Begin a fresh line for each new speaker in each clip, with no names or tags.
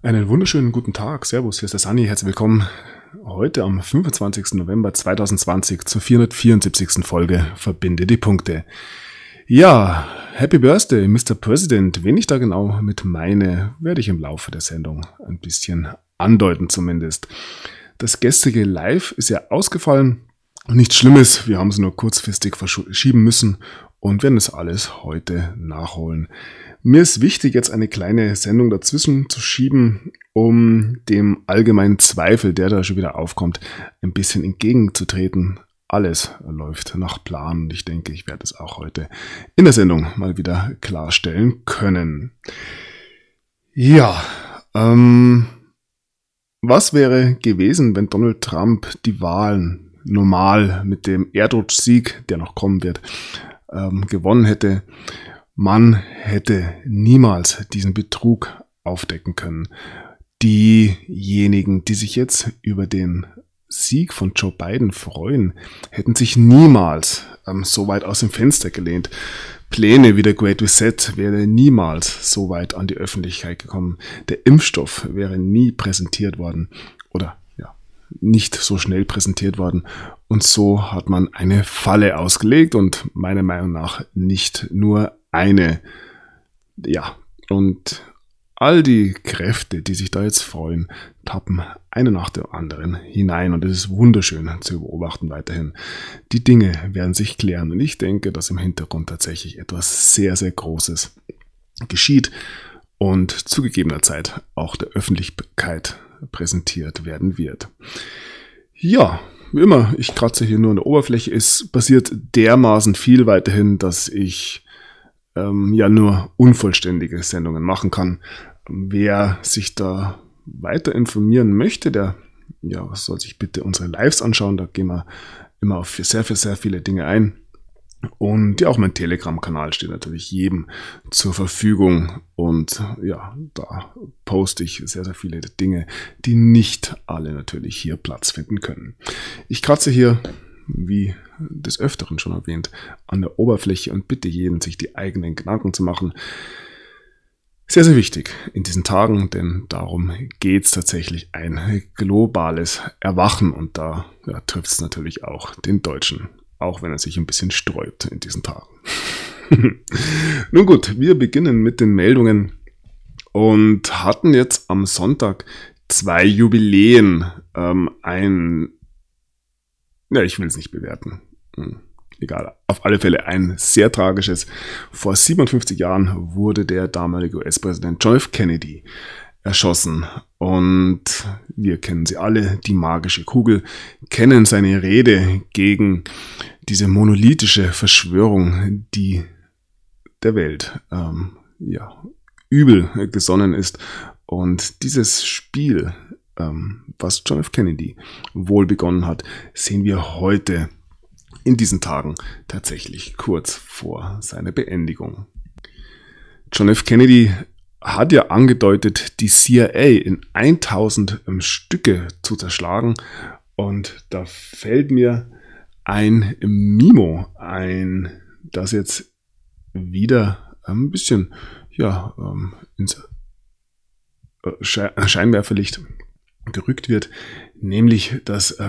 Einen wunderschönen guten Tag. Servus, hier ist der Sunny. Herzlich willkommen heute am 25. November 2020 zur 474. Folge Verbinde die Punkte. Ja, Happy Birthday, Mr. President. Wen ich da genau mit meine, werde ich im Laufe der Sendung ein bisschen andeuten zumindest. Das gestrige Live ist ja ausgefallen. Nichts Schlimmes, wir haben es nur kurzfristig verschieben müssen und werden es alles heute nachholen. Mir ist wichtig, jetzt eine kleine Sendung dazwischen zu schieben, um dem allgemeinen Zweifel, der da schon wieder aufkommt, ein bisschen entgegenzutreten. Alles läuft nach Plan und ich denke, ich werde es auch heute in der Sendung mal wieder klarstellen können. Ja, was wäre gewesen, wenn Donald Trump die Wahlen normal mit dem Erdrutschsieg, der noch kommen wird, gewonnen hätte? Man hätte niemals diesen Betrug aufdecken können. Diejenigen, die sich jetzt über den Sieg von Joe Biden freuen, hätten sich niemals so weit aus dem Fenster gelehnt. Pläne wie der Great Reset wäre niemals so weit an die Öffentlichkeit gekommen. Der Impfstoff wäre nie präsentiert worden oder nicht so schnell präsentiert worden. Und so hat man eine Falle ausgelegt und meiner Meinung nach nicht nur eine. Ja, und all die Kräfte, die sich da jetzt freuen, tappen eine nach der anderen hinein und es ist wunderschön zu beobachten weiterhin. Die Dinge werden sich klären und ich denke, dass im Hintergrund tatsächlich etwas sehr, sehr Großes geschieht und zu gegebener Zeit auch der Öffentlichkeit präsentiert werden wird. Ja, wie immer, ich kratze hier nur an der Oberfläche. Es passiert dermaßen viel weiterhin, dass ich nur unvollständige Sendungen machen kann. Wer sich da weiter informieren möchte, der soll sich bitte unsere Lives anschauen. Da gehen wir immer auf sehr viele Dinge ein. Und auch mein Telegram-Kanal steht natürlich jedem zur Verfügung. Und da poste ich sehr viele Dinge, die nicht alle natürlich hier Platz finden können. Ich kratze hier, wie des Öfteren schon erwähnt, an der Oberfläche und bitte jeden, sich die eigenen Gedanken zu machen. Sehr, sehr wichtig in diesen Tagen, denn darum geht es tatsächlich, ein globales Erwachen. Und da trifft es natürlich auch den Deutschen, auch wenn er sich ein bisschen sträubt in diesen Tagen. Nun gut, wir beginnen mit den Meldungen und hatten jetzt am Sonntag 2 Jubiläen. Ich will es nicht bewerten. Egal, auf alle Fälle ein sehr tragisches. Vor 57 Jahren wurde der damalige US-Präsident John F. Kennedy erschossen. Und wir kennen sie alle, die magische Kugel, kennen seine Rede gegen diese monolithische Verschwörung, die der Welt übel gesonnen ist. Und dieses Spiel, was John F. Kennedy wohl begonnen hat, sehen wir heute in diesen Tagen tatsächlich kurz vor seiner Beendigung. John F. Kennedy hat ja angedeutet, die CIA in 1000 Stücke zu zerschlagen. Und da fällt mir ein Mimo ein, das jetzt wieder ein bisschen ins Scheinwerferlicht gerückt wird, nämlich das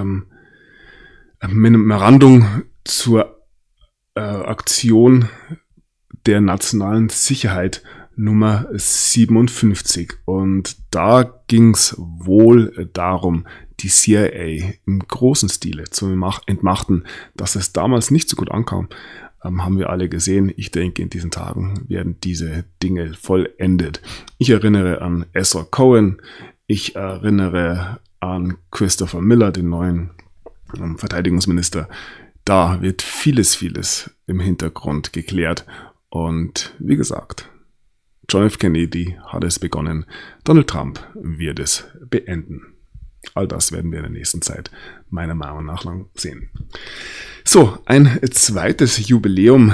Memorandum zur Aktion der nationalen Sicherheit Nummer 57. Und da ging es wohl darum, die CIA im großen Stile zu entmachten. Dass es damals nicht so gut ankam, haben wir alle gesehen. Ich denke, in diesen Tagen werden diese Dinge vollendet. Ich erinnere an Ezra Cohen. Ich erinnere an Christopher Miller, den neuen Verteidigungsminister. Da wird vieles im Hintergrund geklärt. Und wie gesagt, John F. Kennedy hat es begonnen. Donald Trump wird es beenden. All das werden wir in der nächsten Zeit meiner Meinung nach lang sehen. So, ein zweites Jubiläum.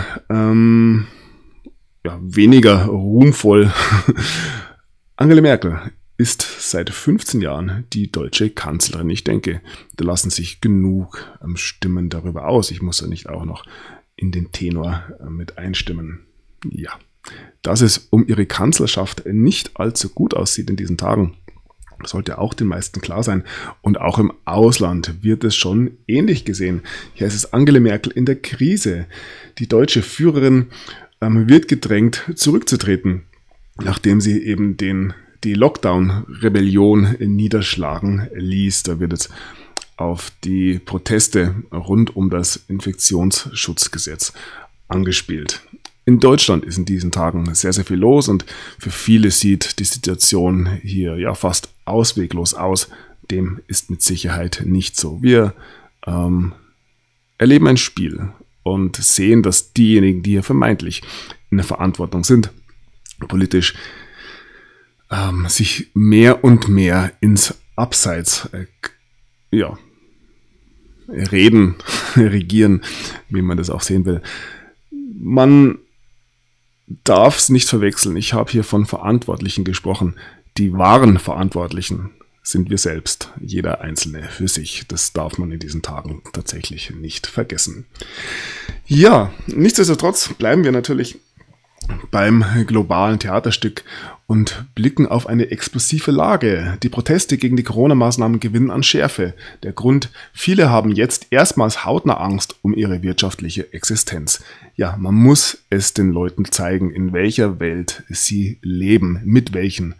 Weniger ruhmvoll. Angela Merkel ist seit 15 Jahren die deutsche Kanzlerin. Ich denke, da lassen sich genug Stimmen darüber aus. Ich muss ja nicht auch noch in den Tenor mit einstimmen. Ja, dass es um ihre Kanzlerschaft nicht allzu gut aussieht in diesen Tagen, Das sollte auch den meisten klar sein. Und auch im Ausland wird es schon ähnlich gesehen. Hier ist es Angela Merkel in der Krise. Die deutsche Führerin wird gedrängt, zurückzutreten, nachdem sie eben die Lockdown-Rebellion niederschlagen ließ. Da wird jetzt auf die Proteste rund um das Infektionsschutzgesetz angespielt. In Deutschland ist in diesen Tagen sehr, sehr viel los und für viele sieht die Situation hier ja fast ausweglos aus. Dem ist mit Sicherheit nicht so. Wir erleben ein Spiel und sehen, dass diejenigen, die hier vermeintlich in der Verantwortung sind, politisch sich mehr und mehr ins Abseits regieren, wie man das auch sehen will. Man darf es nicht verwechseln. Ich habe hier von Verantwortlichen gesprochen. Die wahren Verantwortlichen sind wir selbst, jeder Einzelne für sich. Das darf man in diesen Tagen tatsächlich nicht vergessen. Ja, nichtsdestotrotz bleiben wir natürlich beim globalen Theaterstück und blicken auf eine explosive Lage. Die Proteste gegen die Corona-Maßnahmen gewinnen an Schärfe. Der Grund: viele haben jetzt erstmals hautnah Angst um ihre wirtschaftliche Existenz. Ja, man muss es den Leuten zeigen, in welcher Welt sie leben, mit welchen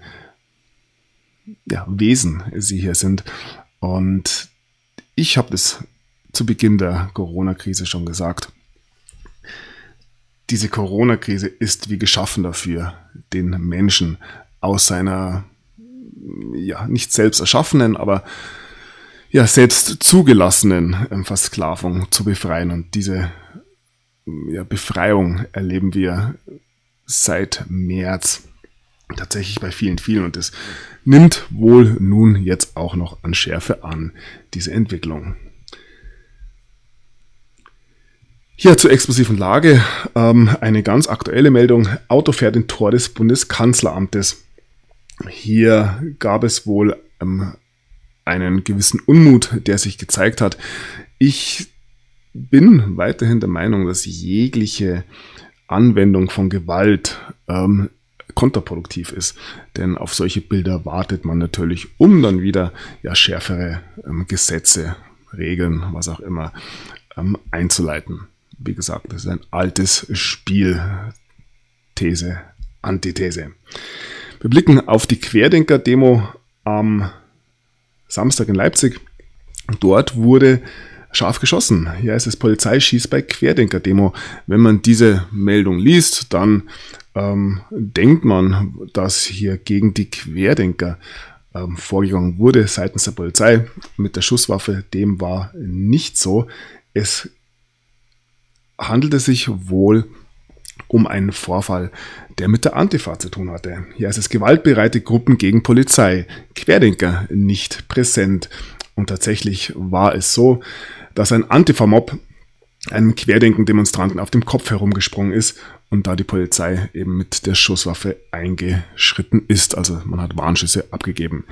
Wesen sie hier sind. Und ich habe das zu Beginn der Corona-Krise schon gesagt. Diese Corona-Krise ist wie geschaffen dafür, den Menschen aus seiner, nicht selbst erschaffenen, aber selbst zugelassenen Versklavung zu befreien. Und diese Befreiung erleben wir seit März tatsächlich bei vielen, vielen. Und es nimmt wohl nun jetzt auch noch an Schärfe an, diese Entwicklung. Hier zur explosiven Lage eine ganz aktuelle Meldung. Auto fährt in Tor des Bundeskanzleramtes. Hier gab es wohl einen gewissen Unmut, der sich gezeigt hat. Ich bin weiterhin der Meinung, dass jegliche Anwendung von Gewalt kontraproduktiv ist. Denn auf solche Bilder wartet man natürlich, um dann wieder schärfere Gesetze, Regeln, was auch immer, einzuleiten. Wie gesagt, das ist ein altes Spiel. These, Antithese. Wir blicken auf die Querdenker-Demo am Samstag in Leipzig. Dort wurde scharf geschossen. Hier ist es: Polizei schießt bei Querdenker-Demo. Wenn man diese Meldung liest, dann denkt man, dass hier gegen die Querdenker vorgegangen wurde seitens der Polizei mit der Schusswaffe. Dem war nicht so. Es handelte sich wohl um einen Vorfall, der mit der Antifa zu tun hatte. Hier ist es: gewaltbereite Gruppen gegen Polizei, Querdenker nicht präsent. Und tatsächlich war es so, dass ein Antifa-Mob einem Querdenken-Demonstranten auf dem Kopf herumgesprungen ist und da die Polizei eben mit der Schusswaffe eingeschritten ist. Also man hat Warnschüsse abgegeben.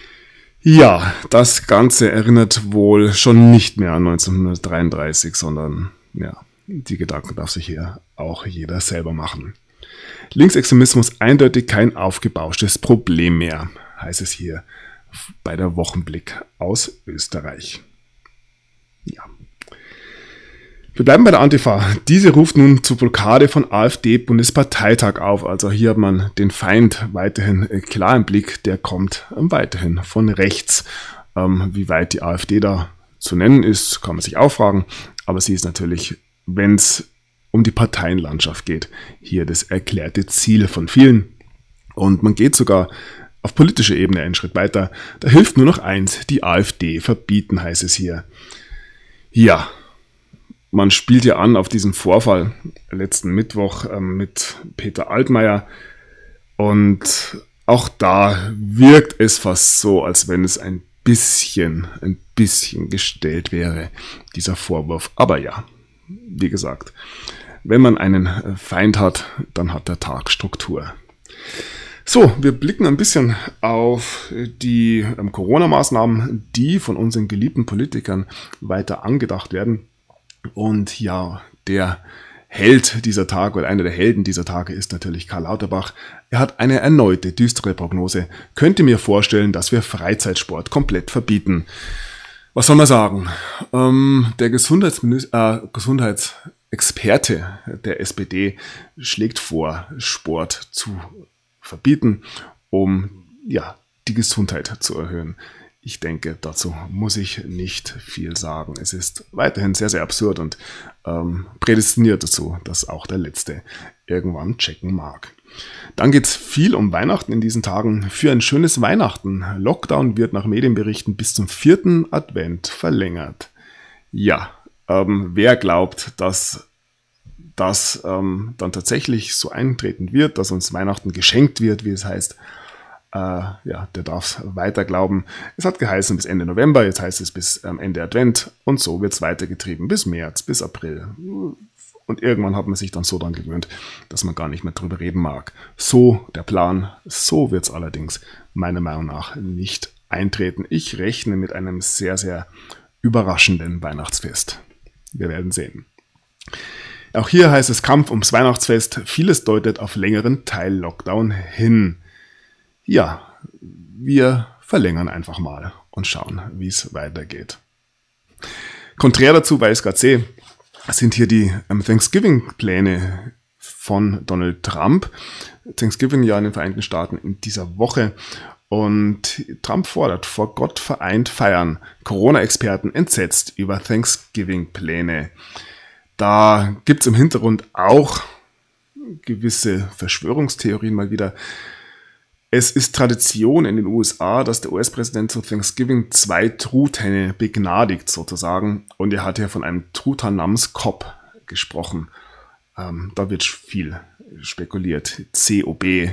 Ja, das Ganze erinnert wohl schon nicht mehr an 1933, sondern die Gedanken darf sich hier auch jeder selber machen. Linksextremismus eindeutig kein aufgebauschtes Problem mehr, heißt es hier bei der Wochenblick aus Österreich. Ja. Wir bleiben bei der Antifa. Diese ruft nun zur Blockade von AfD-Bundesparteitag auf. Also hier hat man den Feind weiterhin klar im Blick. Der kommt weiterhin von rechts. Wie weit die AfD da zu nennen ist, kann man sich auch fragen. Aber sie ist natürlich, wenn es um die Parteienlandschaft geht, hier das erklärte Ziel von vielen. Und man geht sogar auf politischer Ebene einen Schritt weiter. Da hilft nur noch eins: die AfD verbieten, heißt es hier. Ja, man spielt ja an auf diesen Vorfall letzten Mittwoch mit Peter Altmaier. Und auch da wirkt es fast so, als wenn es ein bisschen gestellt wäre, dieser Vorwurf. Aber ja, wie gesagt, wenn man einen Feind hat, dann hat der Tag Struktur. So, wir blicken ein bisschen auf die Corona-Maßnahmen, die von unseren geliebten Politikern weiter angedacht werden. Und ja, der Held dieser Tage oder einer der Helden dieser Tage ist natürlich Karl Lauterbach. Er hat eine erneute düstere Prognose. Könnte mir vorstellen, dass wir Freizeitsport komplett verbieten. Was soll man sagen? Der Gesundheitsexperte der SPD schlägt vor, Sport zu verbieten, um die Gesundheit zu erhöhen. Ich denke, dazu muss ich nicht viel sagen. Es ist weiterhin sehr, sehr absurd und prädestiniert dazu, dass auch der Letzte irgendwann checken mag. Dann geht es viel um Weihnachten in diesen Tagen. Für ein schönes Weihnachten. Lockdown wird nach Medienberichten bis zum 4. Advent verlängert. Ja, wer glaubt, dass das dann tatsächlich so eintreten wird, dass uns Weihnachten geschenkt wird, wie es heißt, der darf weiter glauben. Es hat geheißen bis Ende November, jetzt heißt es bis Ende Advent und so wird es weitergetrieben bis März, bis April. Und irgendwann hat man sich dann so dran gewöhnt, dass man gar nicht mehr drüber reden mag. So der Plan, so wird es allerdings meiner Meinung nach nicht eintreten. Ich rechne mit einem sehr, sehr überraschenden Weihnachtsfest. Wir werden sehen. Auch hier heißt es Kampf ums Weihnachtsfest. Vieles deutet auf längeren Teil-Lockdown hin. Ja, wir verlängern einfach mal und schauen, wie es weitergeht. Konträr dazu bei SKC sind hier die Thanksgiving-Pläne von Donald Trump. Thanksgiving ja in den Vereinigten Staaten in dieser Woche. Und Trump fordert vor Gott vereint feiern. Corona-Experten entsetzt über Thanksgiving-Pläne. Da gibt es im Hintergrund auch gewisse Verschwörungstheorien mal wieder. Es ist Tradition in den USA, dass der US-Präsident zu Thanksgiving 2 Truthähne begnadigt sozusagen. Und er hat hier von einem Truthahn namens Cobb gesprochen. Da wird viel spekuliert. COB.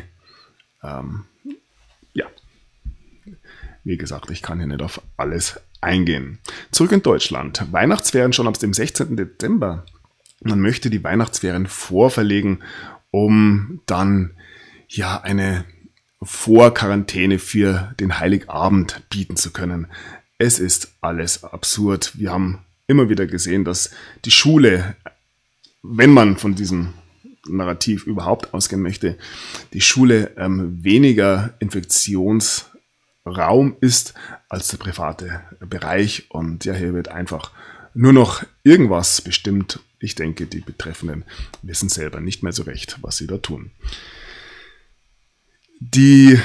Wie gesagt, ich kann hier nicht auf alles eingehen. Zurück in Deutschland. Weihnachtsferien schon ab dem 16. Dezember. Man möchte die Weihnachtsferien vorverlegen, um dann eine Vorquarantäne für den Heiligabend bieten zu können. Es ist alles absurd. Wir haben immer wieder gesehen, dass die Schule, wenn man von diesem Narrativ überhaupt ausgehen möchte, die Schule weniger Infektionsraum ist als der private Bereich. Und hier wird einfach nur noch irgendwas bestimmt. Ich denke, die Betreffenden wissen selber nicht mehr so recht, was sie da tun. Ich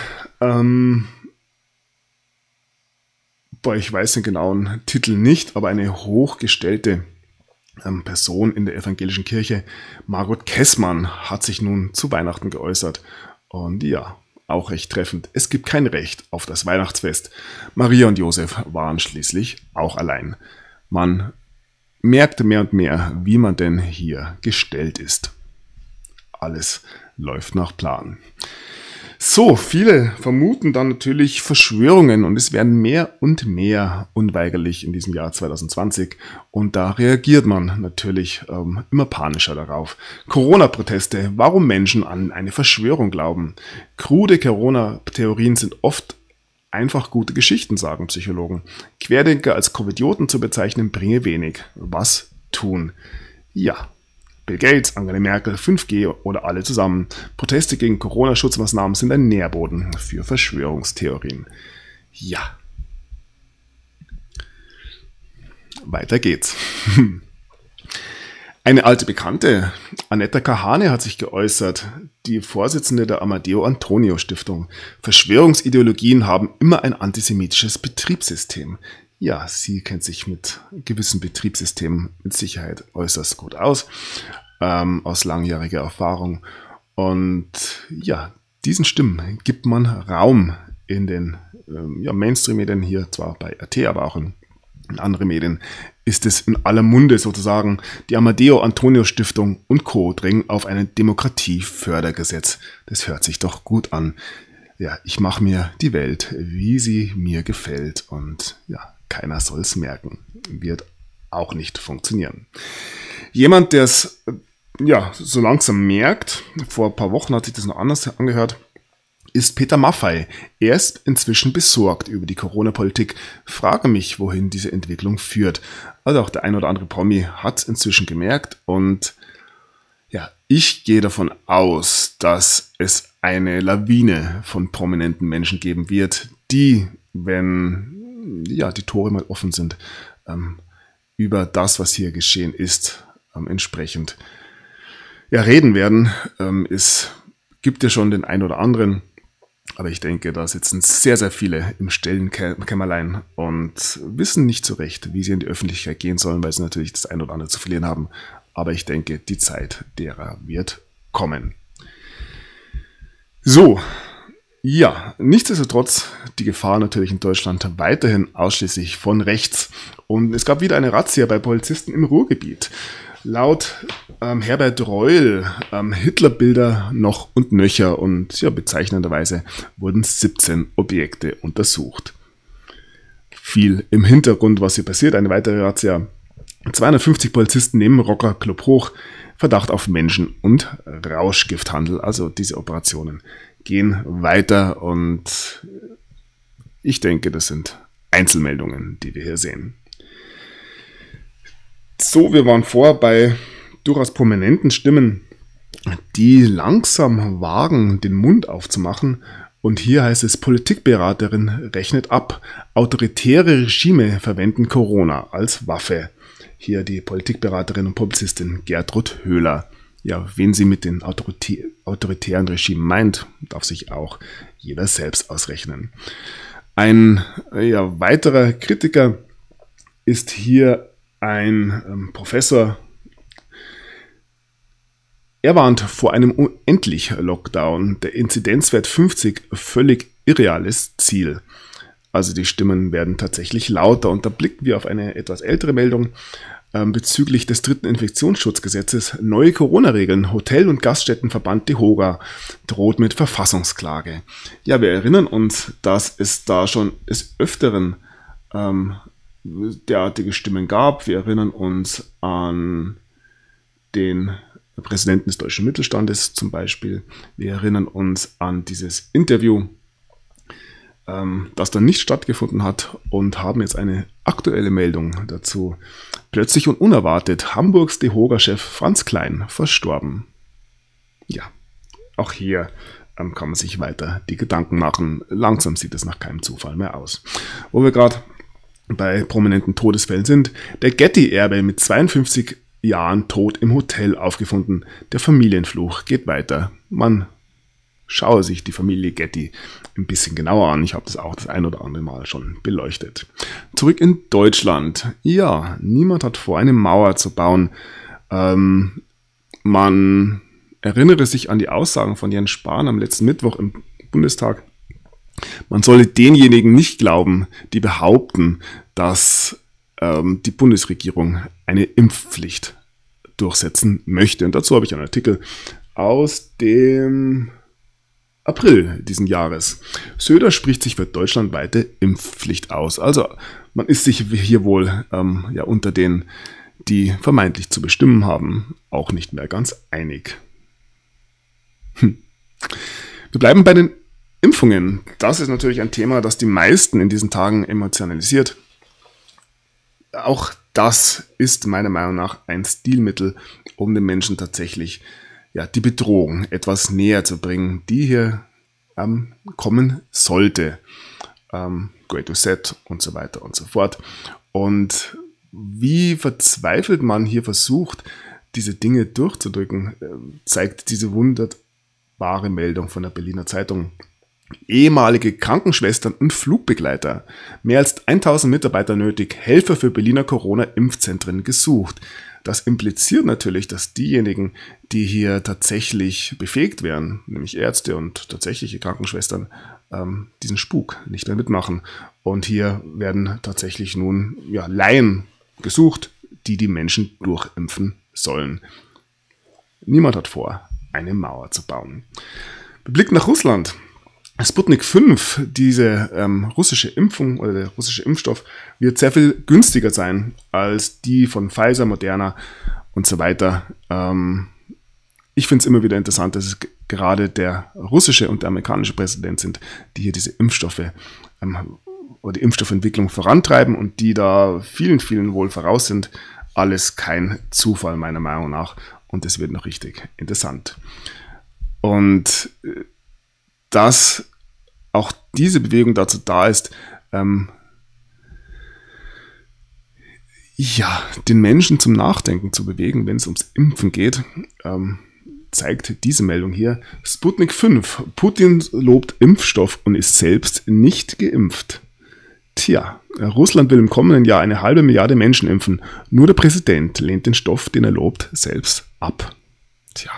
weiß den genauen Titel nicht, aber eine hochgestellte Person in der evangelischen Kirche, Margot Kessmann, hat sich nun zu Weihnachten geäußert. Und auch recht treffend. Es gibt kein Recht auf das Weihnachtsfest. Maria und Josef waren schließlich auch allein. Man merkte mehr und mehr, wie man denn hier gestellt ist. Alles läuft nach Plan. So, viele vermuten dann natürlich Verschwörungen und es werden mehr und mehr unweigerlich in diesem Jahr 2020 und da reagiert man natürlich immer panischer darauf. Corona-Proteste, warum Menschen an eine Verschwörung glauben. Krude Corona-Theorien sind oft einfach gute Geschichten, sagen Psychologen. Querdenker als Covidioten zu bezeichnen, bringe wenig. Was tun? Ja. Bill Gates, Angela Merkel, 5G oder alle zusammen. Proteste gegen Corona-Schutzmaßnahmen sind ein Nährboden für Verschwörungstheorien. Ja. Weiter geht's. Eine alte Bekannte, Annetta Kahane, hat sich geäußert, die Vorsitzende der Amadeo Antonio Stiftung. Verschwörungsideologien haben immer ein antisemitisches Betriebssystem. Ja, sie kennt sich mit gewissen Betriebssystemen mit Sicherheit äußerst gut aus langjähriger Erfahrung. Und diesen Stimmen gibt man Raum in den Mainstream-Medien, hier zwar bei RT, aber auch in anderen Medien, ist es in aller Munde sozusagen. Die Amadeo Antonio Stiftung und Co. drängen auf ein Demokratiefördergesetz. Das hört sich doch gut an. Ja, ich mache mir die Welt, wie sie mir gefällt und keiner soll es merken. Wird auch nicht funktionieren. Jemand, der es so langsam merkt, vor ein paar Wochen hat sich das noch anders angehört, ist Peter Maffay. Er ist inzwischen besorgt über die Corona-Politik. Frage mich, wohin diese Entwicklung führt. Also auch der ein oder andere Promi hat es inzwischen gemerkt und Ja, ich gehe davon aus, dass es eine Lawine von prominenten Menschen geben wird, die, wenn die Tore mal offen sind, über das, was hier geschehen ist, entsprechend reden werden. Es gibt ja schon den einen oder anderen, aber ich denke, da sitzen sehr, sehr viele im stillen Kämmerlein und wissen nicht so recht, wie sie in die Öffentlichkeit gehen sollen, weil sie natürlich das ein oder andere zu verlieren haben. Aber ich denke, die Zeit derer wird kommen. So, ja, nichtsdestotrotz die Gefahr natürlich in Deutschland weiterhin ausschließlich von rechts. Und es gab wieder eine Razzia bei Polizisten im Ruhrgebiet. Laut Herbert Reul Hitlerbilder noch und nöcher und bezeichnenderweise wurden 17 Objekte untersucht. Viel im Hintergrund, was hier passiert, eine weitere Razzia. 250 Polizisten nehmen Rockerclub hoch, Verdacht auf Menschen- und Rauschgifthandel. Also diese Operationen gehen weiter und ich denke, das sind Einzelmeldungen, die wir hier sehen. So, wir waren bei durchaus prominenten Stimmen, die langsam wagen, den Mund aufzumachen. Und hier heißt es, Politikberaterin rechnet ab. Autoritäre Regime verwenden Corona als Waffe. Hier die Politikberaterin und Publizistin Gertrud Höhler. Ja, wen sie mit den autoritären Regimen meint, darf sich auch jeder selbst ausrechnen. Ein weiterer Kritiker ist hier ein Professor. Er warnt vor einem unendlich Lockdown. Der Inzidenzwert 50 völlig irreales Ziel. Also die Stimmen werden tatsächlich lauter. Und da blicken wir auf eine etwas ältere Meldung bezüglich des 3. Infektionsschutzgesetzes. Neue Corona-Regeln. Hotel- und Gaststättenverband DEHOGA droht mit Verfassungsklage. Ja, wir erinnern uns, dass es da schon des Öfteren derartige Stimmen gab. Wir erinnern uns an den Präsidenten des deutschen Mittelstandes zum Beispiel. Wir erinnern uns an dieses Interview, das dann nicht stattgefunden hat und haben jetzt eine aktuelle Meldung dazu. Plötzlich und unerwartet Hamburgs DEHOGA-Chef Franz Klein verstorben. Ja, auch hier kann man sich weiter die Gedanken machen. Langsam sieht es nach keinem Zufall mehr aus. Wo wir gerade bei prominenten Todesfällen sind, der Getty-Erbe mit 52 Jahren tot im Hotel aufgefunden. Der Familienfluch geht weiter. Man schaue sich die Familie Getty ein bisschen genauer an. Ich habe das auch das ein oder andere Mal schon beleuchtet. Zurück in Deutschland. Ja, niemand hat vor, eine Mauer zu bauen. Man erinnere sich an die Aussagen von Jens Spahn am letzten Mittwoch im Bundestag. Man solle denjenigen nicht glauben, die behaupten, dass die Bundesregierung eine Impfpflicht durchsetzen möchte. Und dazu habe ich einen Artikel aus dem April diesen Jahres. Söder spricht sich für deutschlandweite Impfpflicht aus. Also man ist sich hier wohl unter denen, die vermeintlich zu bestimmen haben, auch nicht mehr ganz einig. Wir bleiben bei den Impfungen. Das ist natürlich ein Thema, das die meisten in diesen Tagen emotionalisiert. Auch das ist meiner Meinung nach ein Stilmittel, um den Menschen tatsächlich die Bedrohung etwas näher zu bringen, die hier kommen sollte. Great Reset und so weiter und so fort. Und wie verzweifelt man hier versucht, diese Dinge durchzudrücken, zeigt diese wunderbare Meldung von der Berliner Zeitung. Ehemalige Krankenschwestern und Flugbegleiter. Mehr als 1000 Mitarbeiter nötig, Helfer für Berliner Corona-Impfzentren gesucht. Das impliziert natürlich, dass diejenigen, die hier tatsächlich befähigt wären, nämlich Ärzte und tatsächliche Krankenschwestern, diesen Spuk nicht mehr mitmachen. Und hier werden tatsächlich nun Laien gesucht, die die Menschen durchimpfen sollen. Niemand hat vor, eine Mauer zu bauen. Wir blicken nach Russland. Sputnik 5, diese russische Impfung oder der russische Impfstoff, wird sehr viel günstiger sein als die von Pfizer, Moderna und so weiter. Ich finde es immer wieder interessant, dass es gerade der russische und der amerikanische Präsident sind, die hier diese Impfstoffe oder die Impfstoffentwicklung vorantreiben und die da vielen, vielen wohl voraus sind. Alles kein Zufall meiner Meinung nach. und es wird noch richtig interessant. Und dass auch diese Bewegung dazu da ist, den Menschen zum Nachdenken zu bewegen, wenn es ums Impfen geht, zeigt diese Meldung hier. Sputnik 5. Putin lobt Impfstoff und ist selbst nicht geimpft. Tja, Russland will im kommenden Jahr 1,5 Milliarde Menschen impfen. Nur der Präsident lehnt den Stoff, den er lobt, selbst ab. Tja.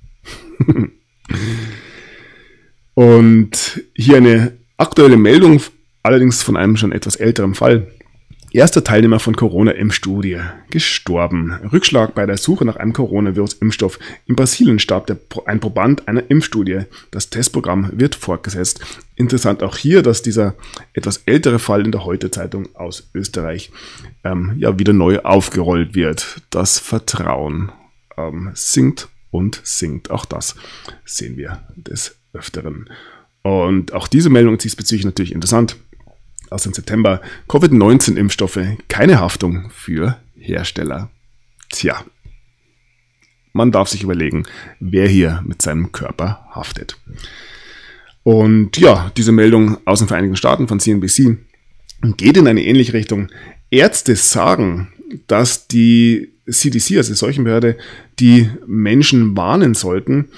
Und hier eine aktuelle Meldung, allerdings von einem schon etwas älteren Fall. Erster Teilnehmer von Corona-Impfstudie gestorben. Rückschlag bei der Suche nach einem Coronavirus-Impfstoff. In Brasilien starb ein Proband einer Impfstudie. Das Testprogramm wird fortgesetzt. Interessant auch hier, dass dieser etwas ältere Fall in der Heute-Zeitung aus Österreich wieder neu aufgerollt wird. Das Vertrauen sinkt und sinkt. Auch das sehen wir des Öfteren. Und auch diese Meldung ist diesbezüglich natürlich interessant. Aus dem September, Covid-19-Impfstoffe, keine Haftung für Hersteller. Tja, man darf sich überlegen, wer hier mit seinem Körper haftet. Und ja, diese Meldung aus den Vereinigten Staaten von CNBC geht in eine ähnliche Richtung. Ärzte sagen, dass die CDC, also die Seuchenbehörde, die Menschen warnen sollten,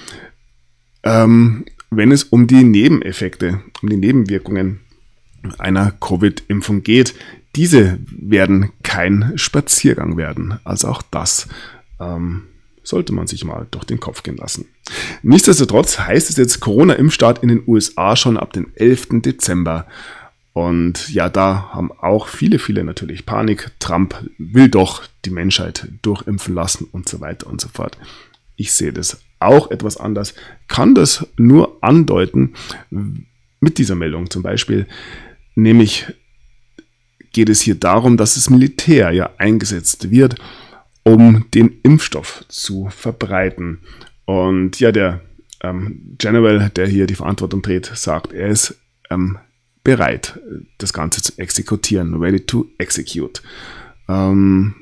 wenn es um die Nebeneffekte, um die Nebenwirkungen einer Covid-Impfung geht. Diese werden kein Spaziergang werden. Also auch das sollte man sich mal durch den Kopf gehen lassen. Nichtsdestotrotz heißt es jetzt Corona-Impfstart in den USA schon ab dem 11. Dezember. Und ja, da haben auch viele natürlich Panik. Trump will doch die Menschheit durchimpfen lassen und so weiter und so fort. Ich sehe das auch etwas anders, kann das nur andeuten mit dieser Meldung zum Beispiel. Nämlich geht es hier darum, dass das Militär ja eingesetzt wird, um den Impfstoff zu verbreiten. Und ja, der General, der hier die Verantwortung trägt, sagt, er ist bereit, das Ganze zu exekutieren, ready to execute. Da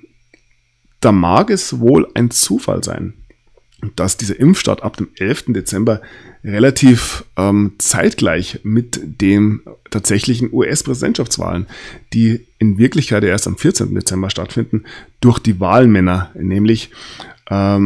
mag es wohl ein Zufall sein, dass dieser Impfstart ab dem 11. Dezember relativ zeitgleich mit den tatsächlichen US-Präsidentschaftswahlen, die in Wirklichkeit erst am 14. Dezember stattfinden, durch die Wahlmänner, nämlich das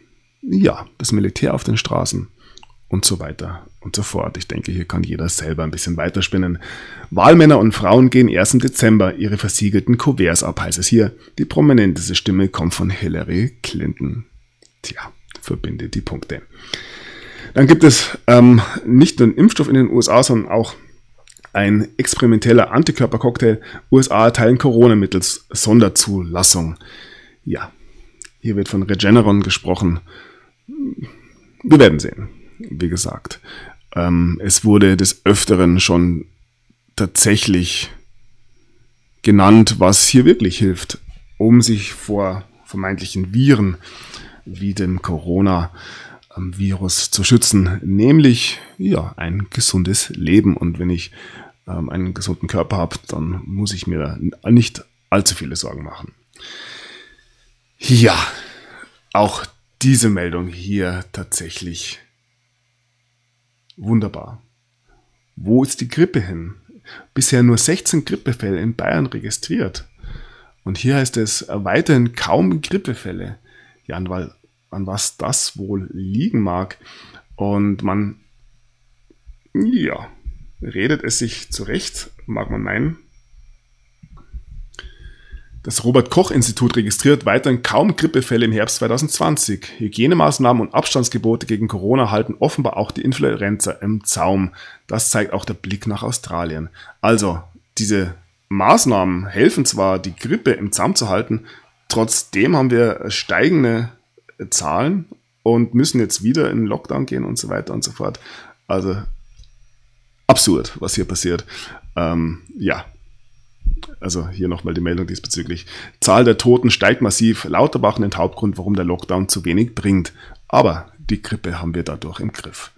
Militär auf den Straßen und so weiter und so fort. Ich denke, hier kann jeder selber ein bisschen weiterspinnen. Wahlmänner und Frauen gehen erst im Dezember ihre versiegelten Kuverts ab, heißt es hier. Die prominenteste Stimme kommt von Hillary Clinton. Tja, verbinde die Punkte. Dann gibt es nicht nur einen Impfstoff in den USA, sondern auch ein experimenteller Antikörpercocktail. USA erteilen Corona mittels Sonderzulassung. Ja, hier wird von Regeneron gesprochen. Wir werden sehen, wie gesagt. Es wurde des Öfteren schon tatsächlich genannt, was hier wirklich hilft, um sich vor vermeintlichen Viren wie dem Corona-Virus zu schützen, nämlich ein gesundes Leben. Und wenn ich einen gesunden Körper habe, dann muss ich mir nicht allzu viele Sorgen machen. Ja, auch diese Meldung hier tatsächlich wunderbar. Wo ist die Grippe hin? Bisher nur 16 Grippefälle in Bayern registriert. Und hier heißt es weiterhin kaum Grippefälle. Ja, an was das wohl liegen mag. Und man, redet es sich zurecht, mag man meinen. Das Robert-Koch-Institut registriert weiterhin kaum Grippefälle im Herbst 2020. Hygienemaßnahmen und Abstandsgebote gegen Corona halten offenbar auch die Influenza im Zaum. Das zeigt auch der Blick nach Australien. Also, diese Maßnahmen helfen zwar, die Grippe im Zaum zu halten, trotzdem haben wir steigende Zahlen und müssen jetzt wieder in den Lockdown gehen und so weiter und so fort. Also absurd, was hier passiert. Also hier nochmal die Meldung diesbezüglich. Zahl der Toten steigt massiv. Lauterbach nennt Hauptgrund, warum der Lockdown zu wenig bringt. Aber die Grippe haben wir dadurch im Griff.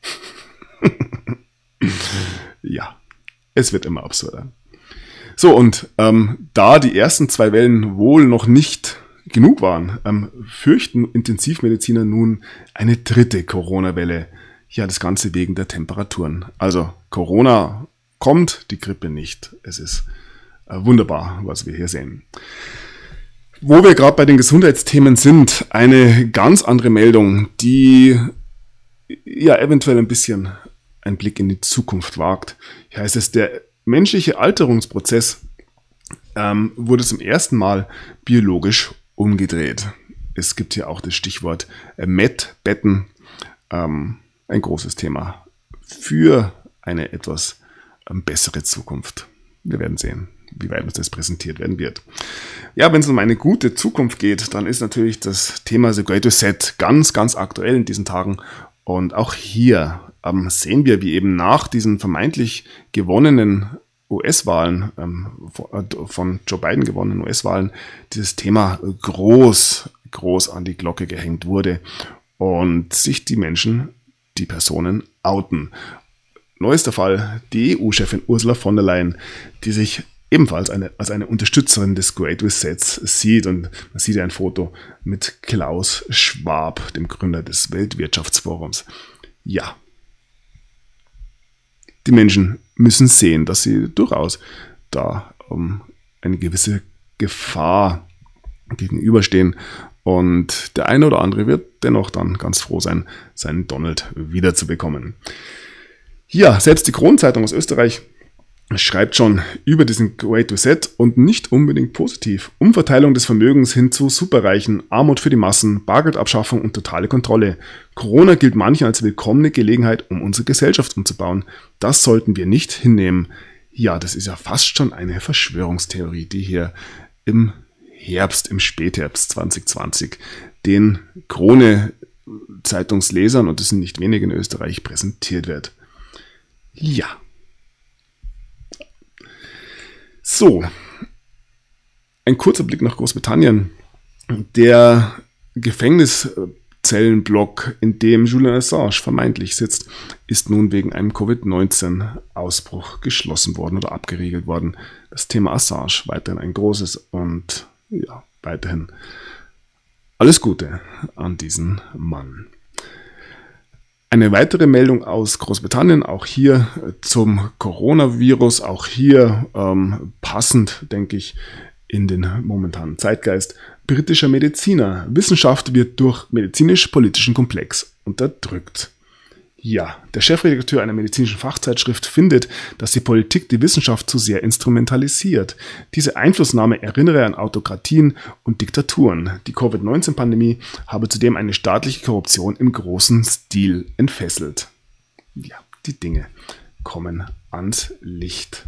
Ja, es wird immer absurder. So, und da die ersten 2 Wellen wohl noch nicht genug waren, fürchten Intensivmediziner nun eine dritte Corona-Welle. Ja, das Ganze wegen der Temperaturen. Also Corona kommt, die Grippe nicht. Es ist wunderbar, was wir hier sehen. Wo wir gerade bei den Gesundheitsthemen sind, eine ganz andere Meldung, die ja eventuell ein bisschen einen Blick in die Zukunft wagt. Hier heißt es, der menschliche Alterungsprozess wurde zum ersten Mal biologisch umgedreht. Es gibt hier auch das Stichwort Med-Betten, ein großes Thema für eine etwas bessere Zukunft. Wir werden sehen, wie weit uns das präsentiert werden wird. Ja, wenn es um eine gute Zukunft geht, dann ist natürlich das Thema The Great Reset ganz, ganz aktuell in diesen Tagen. Und auch hier sehen wir, wie eben nach diesen vermeintlich gewonnenen US-Wahlen, von Joe Biden gewonnenen US-Wahlen, dieses Thema groß an die Glocke gehängt wurde und sich die Menschen, die Personen outen. Neuester Fall, die EU-Chefin Ursula von der Leyen, die sich ebenfalls als eine Unterstützerin des Great Resets sieht. Und man sieht ja ein Foto mit Klaus Schwab, dem Gründer des Weltwirtschaftsforums. Ja, die Menschen müssen sehen, dass sie durchaus da eine gewisse Gefahr gegenüberstehen. Und der eine oder andere wird dennoch dann ganz froh sein, seinen Donald wiederzubekommen. Ja, selbst die Kronenzeitung aus Österreich schreibt schon über diesen Great Reset und nicht unbedingt positiv. Umverteilung des Vermögens hin zu Superreichen, Armut für die Massen, Bargeldabschaffung und totale Kontrolle. Corona gilt manchen als willkommene Gelegenheit, um unsere Gesellschaft umzubauen. Das sollten wir nicht hinnehmen. Ja, das ist ja fast schon eine Verschwörungstheorie, die hier im Spätherbst 2020 den Krone-Zeitungslesern, und das sind nicht wenige in Österreich, präsentiert wird. Ja. So, ein kurzer Blick nach Großbritannien. Der Gefängniszellenblock, in dem Julian Assange vermeintlich sitzt, ist nun wegen einem Covid-19-Ausbruch geschlossen worden oder abgeriegelt worden. Das Thema Assange weiterhin ein großes und ja, weiterhin alles Gute an diesen Mann. Eine weitere Meldung aus Großbritannien, auch hier zum Coronavirus, auch hier passend, denke ich, in den momentanen Zeitgeist. Britischer Mediziner. Wissenschaft wird durch medizinisch-politischen Komplex unterdrückt. Ja, der Chefredakteur einer medizinischen Fachzeitschrift findet, dass die Politik die Wissenschaft zu sehr instrumentalisiert. Diese Einflussnahme erinnere an Autokratien und Diktaturen. Die Covid-19-Pandemie habe zudem eine staatliche Korruption im großen Stil entfesselt. Ja, die Dinge kommen ans Licht.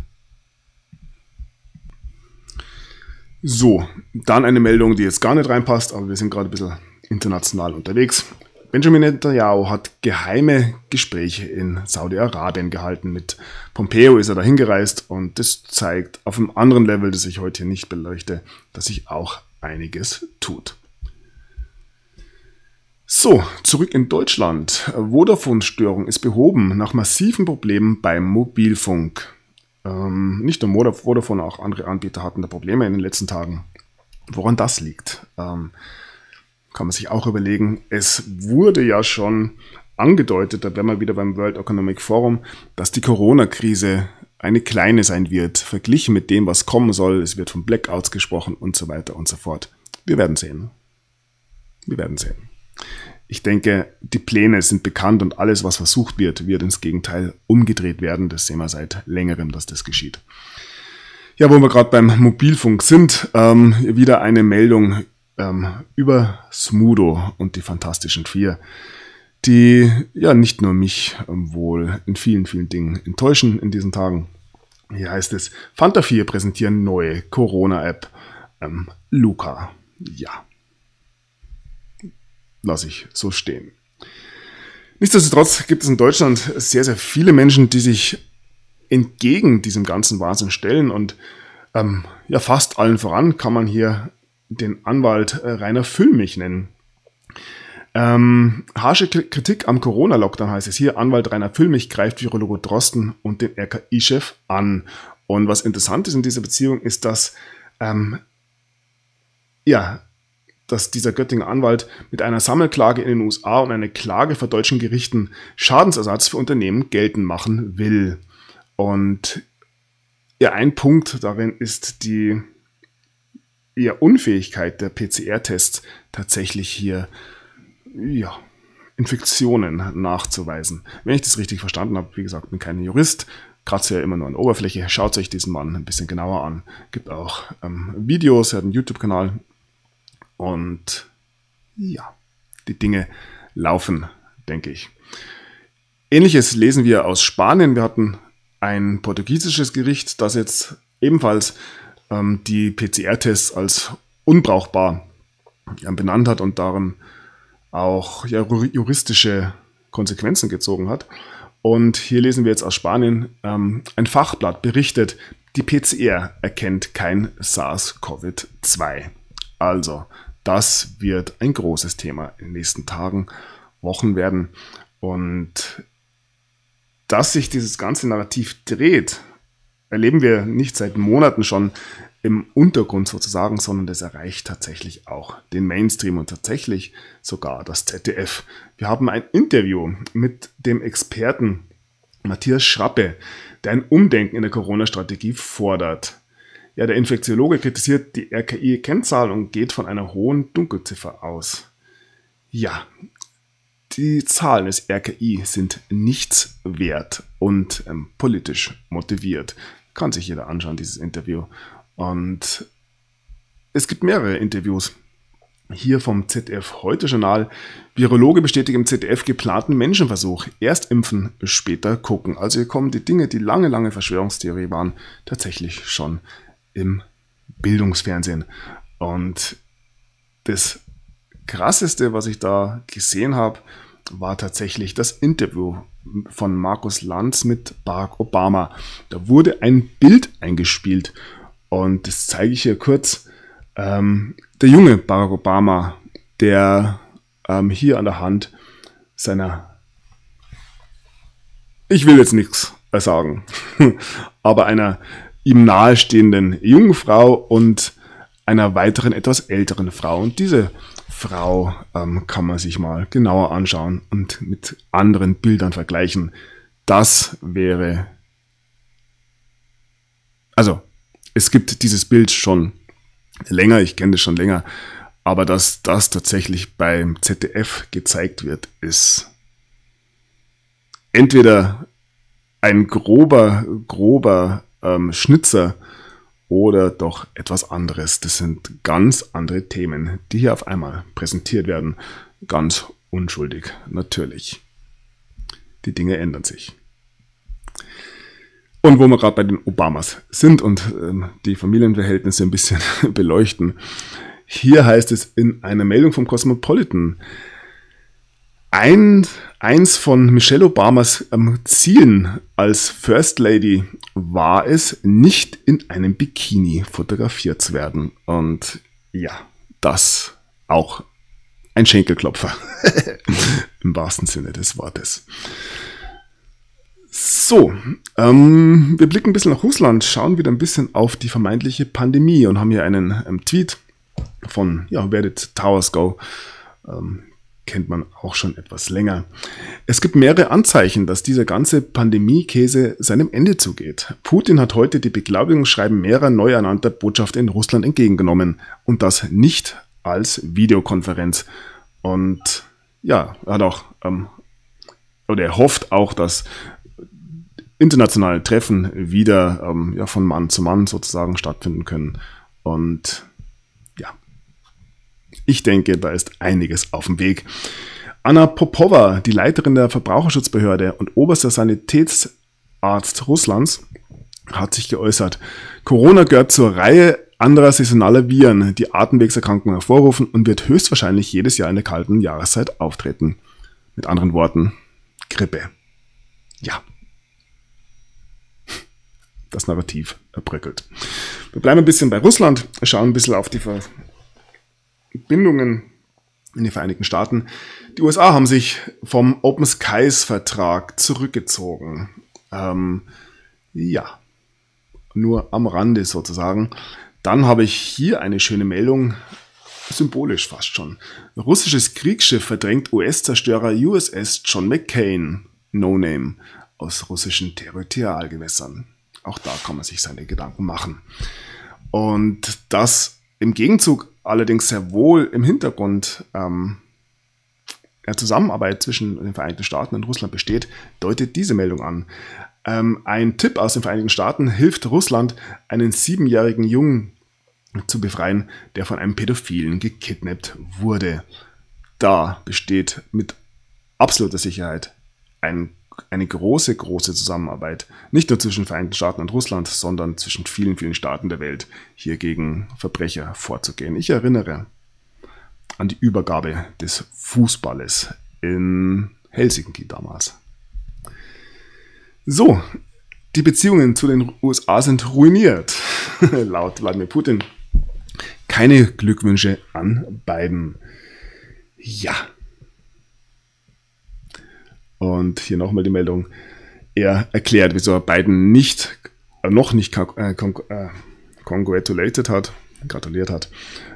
So, dann eine Meldung, die jetzt gar nicht reinpasst, aber wir sind gerade ein bisschen international unterwegs. Benjamin Netanyahu hat geheime Gespräche in Saudi-Arabien gehalten. Mit Pompeo ist er dahin gereist und das zeigt auf einem anderen Level, das ich heute hier nicht beleuchte, dass sich auch einiges tut. So, zurück in Deutschland. Vodafone-Störung ist behoben nach massiven Problemen beim Mobilfunk. Nicht nur Vodafone, auch andere Anbieter hatten da Probleme in den letzten Tagen. Woran das liegt, kann man sich auch überlegen. Es wurde ja schon angedeutet, da wären wir wieder beim World Economic Forum, dass die Corona-Krise eine kleine sein wird, verglichen mit dem, was kommen soll. Es wird von Blackouts gesprochen und so weiter und so fort. Wir werden sehen. Ich denke, die Pläne sind bekannt und alles, was versucht wird, wird ins Gegenteil umgedreht werden. Das sehen wir seit längerem, dass das geschieht. Ja, wo wir gerade beim Mobilfunk sind, wieder eine Meldung über Smudo und die Fantastischen Vier, die ja nicht nur mich wohl in vielen, vielen Dingen enttäuschen in diesen Tagen. Hier heißt es, Fanta 4 präsentieren neue Corona-App Luca. Ja, lasse ich so stehen. Nichtsdestotrotz gibt es in Deutschland sehr, sehr viele Menschen, die sich entgegen diesem ganzen Wahnsinn stellen und ja, fast allen voran kann man hier den Anwalt Rainer Füllmich nennen. Harsche Kritik am Corona-Lockdown heißt es hier. Anwalt Rainer Füllmich greift Virologe Drosten und den RKI-Chef an. Und was interessant ist in dieser Beziehung ist, dass dass dieser Göttinger Anwalt mit einer Sammelklage in den USA und einer Klage vor deutschen Gerichten Schadensersatz für Unternehmen geltend machen will. Und ja, ein Punkt darin ist die Unfähigkeit der PCR-Tests tatsächlich hier Infektionen nachzuweisen. Wenn ich das richtig verstanden habe, wie gesagt, bin kein Jurist, kratze ja immer nur an der Oberfläche, schaut euch diesen Mann ein bisschen genauer an. Gibt auch Videos, er hat einen YouTube-Kanal und ja, die Dinge laufen, denke ich. Ähnliches lesen wir aus Spanien. Wir hatten ein portugiesisches Gericht, das jetzt ebenfalls die PCR-Tests als unbrauchbar benannt hat und darin auch juristische Konsequenzen gezogen hat. Und hier lesen wir jetzt aus Spanien, ein Fachblatt berichtet, die PCR erkennt kein SARS-CoV-2. Also, das wird ein großes Thema in den nächsten Tagen, Wochen werden. Und dass sich dieses ganze Narrativ dreht, erleben wir nicht seit Monaten schon im Untergrund sozusagen, sondern das erreicht tatsächlich auch den Mainstream und tatsächlich sogar das ZDF. Wir haben ein Interview mit dem Experten Matthias Schrappe, der ein Umdenken in der Corona-Strategie fordert. Ja, der Infektiologe kritisiert die RKI-Kennzahl und geht von einer hohen Dunkelziffer aus. Ja, die Zahlen des RKI sind nichts wert und politisch motiviert. Kann sich jeder anschauen, dieses Interview. Und es gibt mehrere Interviews. Hier vom ZDF Heute-Journal. Virologe bestätigt im ZDF geplanten Menschenversuch. Erst impfen, später gucken. Also hier kommen die Dinge, die lange Verschwörungstheorie waren, tatsächlich schon im Bildungsfernsehen. Und das Krasseste, was ich da gesehen habe, war tatsächlich das Interview von Markus Lanz mit Barack Obama. Da wurde ein Bild eingespielt und das zeige ich hier kurz. Der junge Barack Obama, der hier an der Hand seiner, ich will jetzt nichts sagen, aber einer ihm nahestehenden jungen Frau und einer weiteren, etwas älteren Frau. Und diese Frau kann man sich mal genauer anschauen und mit anderen Bildern vergleichen. Das wäre, also es gibt dieses Bild schon länger, ich kenne das schon länger, aber dass das tatsächlich beim ZDF gezeigt wird, ist entweder ein grober Schnitzer oder doch etwas anderes. Das sind ganz andere Themen, die hier auf einmal präsentiert werden. Ganz unschuldig, natürlich. Die Dinge ändern sich. Und wo wir gerade bei den Obamas sind und die Familienverhältnisse ein bisschen beleuchten. Hier heißt es in einer Meldung vom Cosmopolitan, eins von Michelle Obamas Zielen als First Lady war es, nicht in einem Bikini fotografiert zu werden. Und ja, das auch ein Schenkelklopfer. Im wahrsten Sinne des Wortes. So, wir blicken ein bisschen nach Russland, schauen wieder ein bisschen auf die vermeintliche Pandemie und haben hier einen Tweet von Where Did Towers Go? Kennt man auch schon etwas länger. Es gibt mehrere Anzeichen, dass dieser ganze Pandemie-Käse seinem Ende zugeht. Putin hat heute die Beglaubigungsschreiben mehrerer neu ernannter Botschafter in Russland entgegengenommen und das nicht als Videokonferenz. Und ja, er hat auch, er hofft auch, dass internationale Treffen wieder von Mann zu Mann sozusagen stattfinden können. Und ja, ich denke, da ist einiges auf dem Weg. Anna Popova, die Leiterin der Verbraucherschutzbehörde und oberster Sanitätsarzt Russlands, hat sich geäußert. Corona gehört zur Reihe anderer saisonaler Viren, die Atemwegserkrankungen hervorrufen und wird höchstwahrscheinlich jedes Jahr in der kalten Jahreszeit auftreten. Mit anderen Worten, Grippe. Ja. Das Narrativ erbröckelt. Wir bleiben ein bisschen bei Russland, schauen ein bisschen auf die Verbindungen in die Vereinigten Staaten. Die USA haben sich vom Open Skies Vertrag zurückgezogen. Nur am Rande sozusagen. Dann habe ich hier eine schöne Meldung symbolisch fast schon. Russisches Kriegsschiff verdrängt US-Zerstörer USS John McCain, No Name, aus russischen Territorialgewässern. Auch da kann man sich seine Gedanken machen. Und dass im Gegenzug allerdings sehr wohl im Hintergrund Zusammenarbeit zwischen den Vereinigten Staaten und Russland besteht, deutet diese Meldung an. Ein Tipp aus den Vereinigten Staaten hilft Russland, einen 7-jährigen Jungen zu befreien, der von einem Pädophilen gekidnappt wurde. Da besteht mit absoluter Sicherheit eine große, große Zusammenarbeit, nicht nur zwischen den Vereinigten Staaten und Russland, sondern zwischen vielen, vielen Staaten der Welt, hier gegen Verbrecher vorzugehen. Ich erinnere an die Übergabe des Fußballes in Helsinki damals. So, die Beziehungen zu den USA sind ruiniert, laut Wladimir Putin. Keine Glückwünsche an Biden. Ja. Und hier nochmal die Meldung. Er erklärt, wieso er Biden noch nicht gratuliert hat.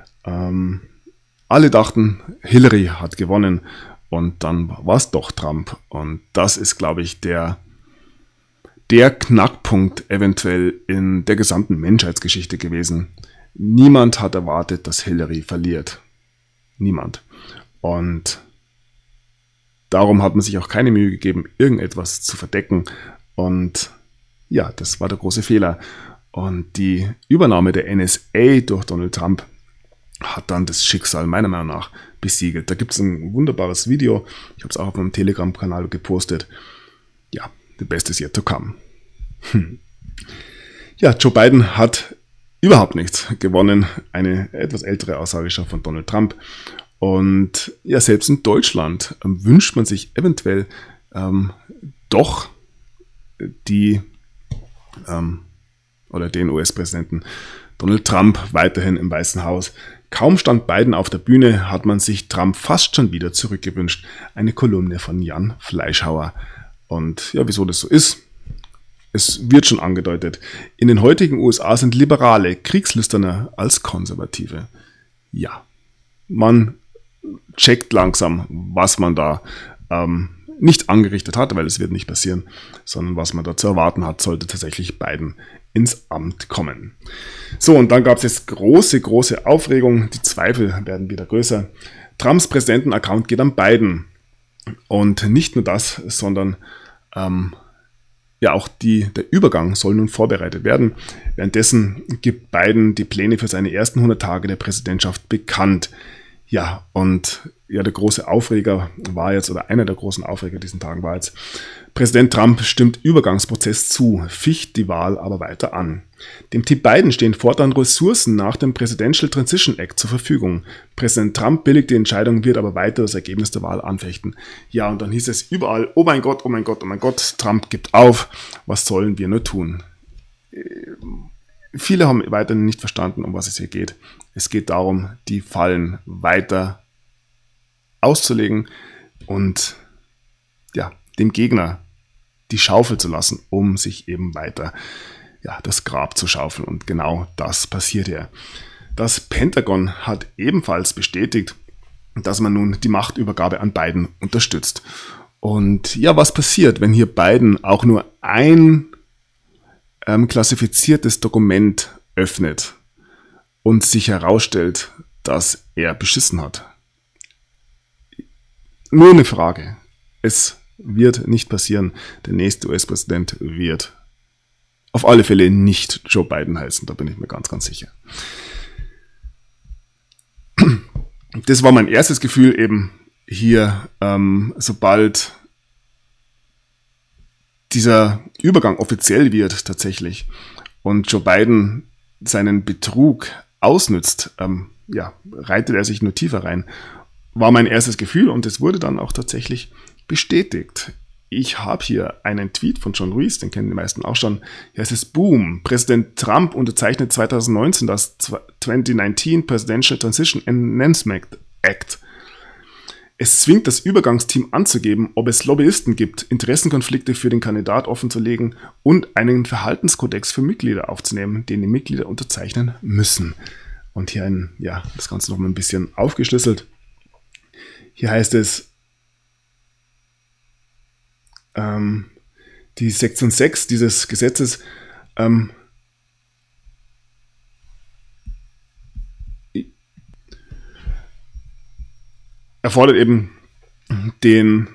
Alle dachten, Hillary hat gewonnen und dann war es doch Trump. Und das ist, glaube ich, der Knackpunkt eventuell in der gesamten Menschheitsgeschichte gewesen. Niemand hat erwartet, dass Hillary verliert. Niemand. Und darum hat man sich auch keine Mühe gegeben, irgendetwas zu verdecken. Und ja, das war der große Fehler. Und die Übernahme der NSA durch Donald Trump hat dann das Schicksal meiner Meinung nach besiegelt. Da gibt es ein wunderbares Video. Ich habe es auch auf meinem Telegram-Kanal gepostet. Ja, the best is yet to come. Ja, Joe Biden hat überhaupt nichts gewonnen. Eine etwas ältere Aussage schon von Donald Trump. Und ja, selbst in Deutschland wünscht man sich eventuell doch den US-Präsidenten Donald Trump weiterhin im Weißen Haus. Kaum stand Biden auf der Bühne, hat man sich Trump fast schon wieder zurückgewünscht. Eine Kolumne von Jan Fleischhauer. Und ja, wieso das so ist? Es wird schon angedeutet. In den heutigen USA sind Liberale kriegslüsterner als Konservative. Ja, man checkt langsam, was man da nicht angerichtet hat, weil es wird nicht passieren, sondern was man da zu erwarten hat, sollte tatsächlich Biden ins Amt kommen. So, und dann gab es jetzt große, große Aufregung. Die Zweifel werden wieder größer. Trumps Präsidentenaccount geht an Biden. Und nicht nur das, sondern ja auch der Übergang soll nun vorbereitet werden. Währenddessen gibt Biden die Pläne für seine ersten 100 Tage der Präsidentschaft bekannt. Ja, und ja, der große Aufreger war jetzt, oder einer der großen Aufreger diesen Tagen war jetzt, Präsident Trump stimmt Übergangsprozess zu, ficht die Wahl aber weiter an. Dem Team Biden stehen fortan Ressourcen nach dem Presidential Transition Act zur Verfügung. Präsident Trump billigt die Entscheidung, wird aber weiter das Ergebnis der Wahl anfechten. Ja, und dann hieß es überall, oh mein Gott, oh mein Gott, oh mein Gott, Trump gibt auf, was sollen wir nur tun? Viele haben weiterhin nicht verstanden, um was es hier geht. Es geht darum, die Fallen weiter auszulegen und ja, dem Gegner die Schaufel zu lassen, um sich eben weiter das Grab zu schaufeln. Und genau das passiert hier. Das Pentagon hat ebenfalls bestätigt, dass man nun die Machtübergabe an Biden unterstützt. Und ja, was passiert, wenn hier Biden auch nur ein klassifiziertes Dokument öffnet und sich herausstellt, dass er beschissen hat? Nur eine Frage. Es wird nicht passieren. Der nächste US-Präsident wird auf alle Fälle nicht Joe Biden heißen. Da bin ich mir ganz, ganz sicher. Das war mein erstes Gefühl eben hier, sobald dieser Übergang offiziell wird tatsächlich und Joe Biden seinen Betrug ausnützt, reitet er sich nur tiefer rein. War mein erstes Gefühl und es wurde dann auch tatsächlich bestätigt. Ich habe hier einen Tweet von John Ruiz, den kennen die meisten auch schon. Hier heißt es: Boom, Präsident Trump unterzeichnet 2019 das 2019 Presidential Transition Enhancement Act. Es zwingt das Übergangsteam anzugeben, ob es Lobbyisten gibt, Interessenkonflikte für den Kandidat offenzulegen und einen Verhaltenskodex für Mitglieder aufzunehmen, den die Mitglieder unterzeichnen müssen. Und hier das Ganze noch mal ein bisschen aufgeschlüsselt. Hier heißt es, die Sektion 6 dieses Gesetzes erfordert eben den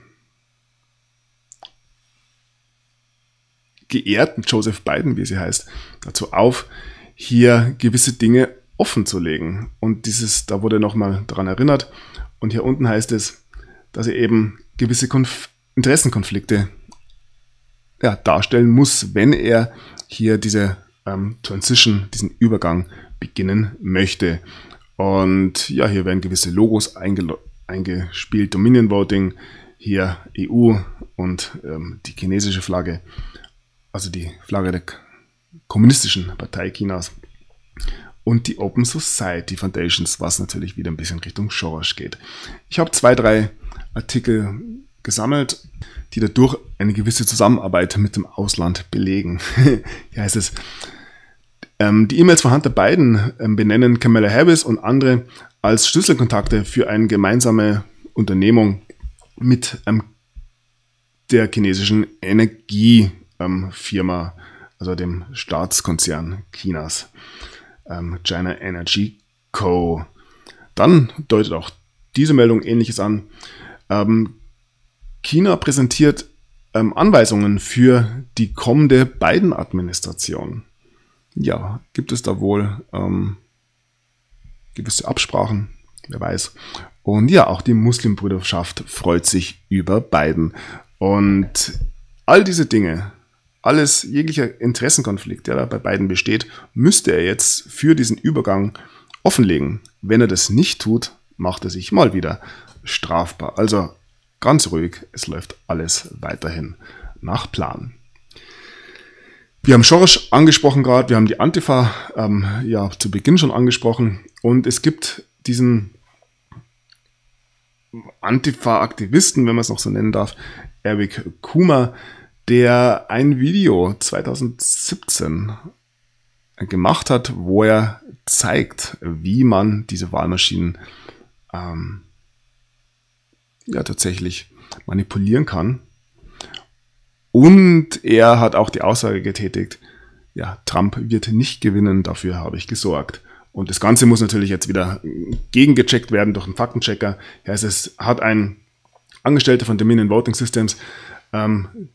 geehrten Joseph Biden, wie sie heißt, dazu auf, hier gewisse Dinge offen zu legen. Und da wurde nochmal daran erinnert. Und hier unten heißt es, dass er eben gewisse Interessenkonflikte darstellen muss, wenn er hier diese Transition, diesen Übergang beginnen möchte. Und hier werden gewisse Logos eingespielt, Dominion Voting, hier EU und die chinesische Flagge, also die Flagge der Kommunistischen Partei Chinas und die Open Society Foundations, was natürlich wieder ein bisschen Richtung Soros geht. Ich habe 2, 3 Artikel gesammelt, die dadurch eine gewisse Zusammenarbeit mit dem Ausland belegen. Hier heißt es, die E-Mails von Hunter Biden benennen Kamala Harris und andere als Schlüsselkontakte für eine gemeinsame Unternehmung mit der chinesischen Energiefirma, also dem Staatskonzern Chinas, China Energy Co. Dann deutet auch diese Meldung Ähnliches an. China präsentiert Anweisungen für die kommende Biden-Administration. Ja, gibt es da wohl gewisse Absprachen, wer weiß. Und auch die Muslimbrüderschaft freut sich über Biden. Und all diese Dinge, jeglicher Interessenkonflikt, der da bei Biden besteht, müsste er jetzt für diesen Übergang offenlegen. Wenn er das nicht tut, macht er sich mal wieder strafbar. Also ganz ruhig, es läuft alles weiterhin nach Plan. Wir haben Soros angesprochen gerade, wir haben die Antifa zu Beginn schon angesprochen und es gibt diesen Antifa-Aktivisten, wenn man es noch so nennen darf, Eric Coomer, der ein Video 2017 gemacht hat, wo er zeigt, wie man diese Wahlmaschinen tatsächlich manipulieren kann. Und er hat auch die Aussage getätigt, Trump wird nicht gewinnen, dafür habe ich gesorgt. Und das Ganze muss natürlich jetzt wieder gegengecheckt werden durch einen Faktenchecker. Es hat ein Angestellter von Dominion Voting Systems eine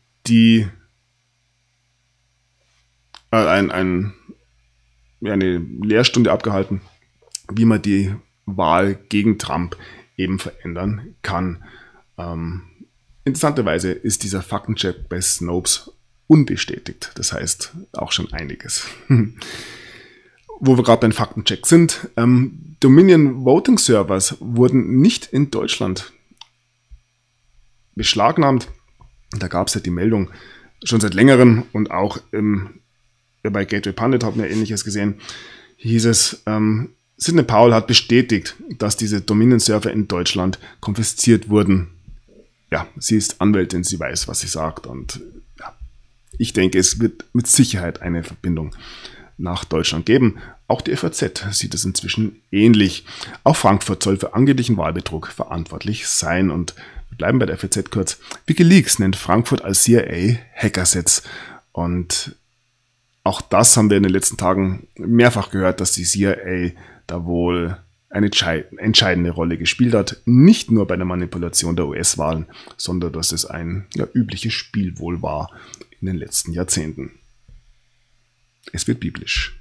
Lehrstunde abgehalten, wie man die Wahl gegen Trump eben verändern kann. Interessanterweise ist dieser Faktencheck bei Snopes unbestätigt. Das heißt auch schon einiges. Wo wir gerade beim Faktencheck sind. Dominion Voting Servers wurden nicht in Deutschland beschlagnahmt. Da gab es die Meldung schon seit längerem und auch bei Gateway Pundit hat man Ähnliches gesehen. Hieß es, Sidney Powell hat bestätigt, dass diese Dominion-Server in Deutschland konfisziert wurden. Ja, sie ist Anwältin, sie weiß, was sie sagt und ich denke, es wird mit Sicherheit eine Verbindung nach Deutschland geben. Auch die FAZ sieht es inzwischen ähnlich. Auch Frankfurt soll für angeblichen Wahlbetrug verantwortlich sein. Und wir bleiben bei der FAZ kurz. WikiLeaks nennt Frankfurt als CIA-Hackersitz. Und auch das haben wir in den letzten Tagen mehrfach gehört, dass die CIA da wohl eine entscheidende Rolle gespielt hat. Nicht nur bei der Manipulation der US-Wahlen, sondern dass es ein übliches Spiel wohl war in den letzten Jahrzehnten. Es wird biblisch.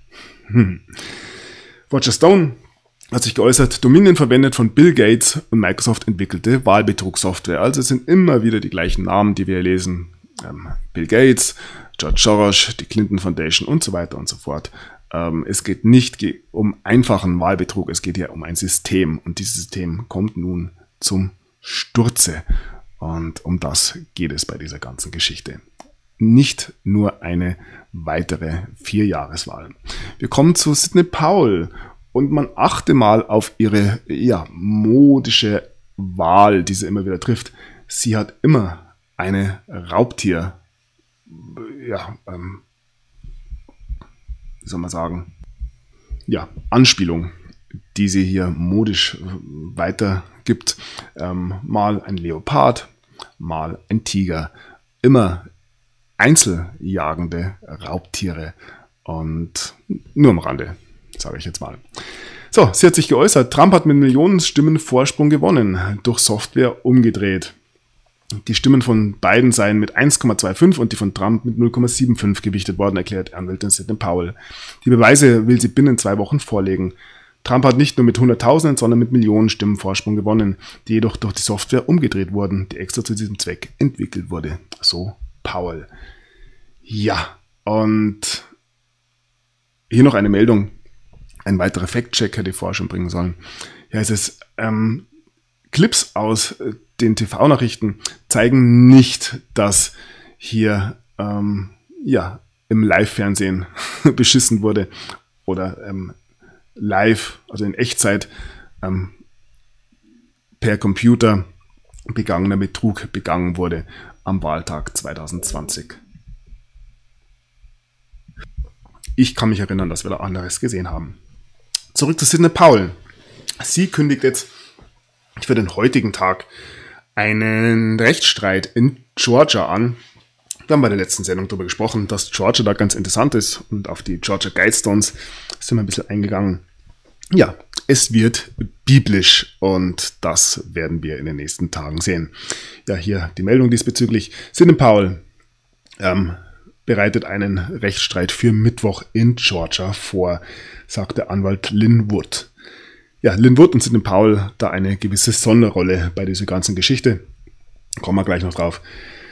Roger Stone hat sich geäußert, Dominion verwendet von Bill Gates und Microsoft entwickelte Wahlbetrugssoftware. Also es sind immer wieder die gleichen Namen, die wir lesen. Bill Gates, George Soros, die Clinton Foundation und so weiter und so fort. Es geht nicht um einfachen Wahlbetrug, es geht hier um ein System. Und dieses System kommt nun zum Sturze. Und um das geht es bei dieser ganzen Geschichte. Nicht nur eine weitere 4-Jahreswahl. Wir kommen zu Sidney Powell und man achte mal auf ihre modische Wahl, die sie immer wieder trifft. Sie hat immer eine Raubtier, wie soll man sagen, Anspielung die sie hier modisch weitergibt. Mal ein Leopard, mal ein Tiger. Immer einzeljagende Raubtiere und nur am Rande, sage ich jetzt mal. So, sie hat sich geäußert, Trump hat mit Millionen Stimmen Vorsprung gewonnen, durch Software umgedreht. Die Stimmen von Biden seien mit 1,25 und die von Trump mit 0,75 gewichtet worden, erklärt Anwältin Sidney Powell. Die Beweise will sie binnen 2 Wochen vorlegen. Trump hat nicht nur mit Hunderttausenden, sondern mit Millionen Stimmen Vorsprung gewonnen, die jedoch durch die Software umgedreht wurden, die extra zu diesem Zweck entwickelt wurde. So Powell. Ja, und hier noch eine Meldung. Ein weiterer Fact-Check hätte ich vorher schon bringen sollen. Ja, es ist Clips aus den TV-Nachrichten zeigen nicht, dass hier im Live-Fernsehen beschissen wurde oder live, also in Echtzeit per Computer begangener Betrug begangen wurde am Wahltag 2020. Ich kann mich erinnern, dass wir da anderes gesehen haben. Zurück zu Sidney Powell. Sie kündigt jetzt für den heutigen Tag einen Rechtsstreit in Georgia an. Wir haben bei der letzten Sendung darüber gesprochen, dass Georgia da ganz interessant ist und auf die Georgia Guidestones sind wir ein bisschen eingegangen. Ja, es wird biblisch und das werden wir in den nächsten Tagen sehen. Ja, hier die Meldung diesbezüglich. Sidney Powell bereitet einen Rechtsstreit für Mittwoch in Georgia vor, sagt der Anwalt Lin Wood. Ja, Lin Wood und Sidney Powell da eine gewisse Sonderrolle bei dieser ganzen Geschichte. Kommen wir gleich noch drauf.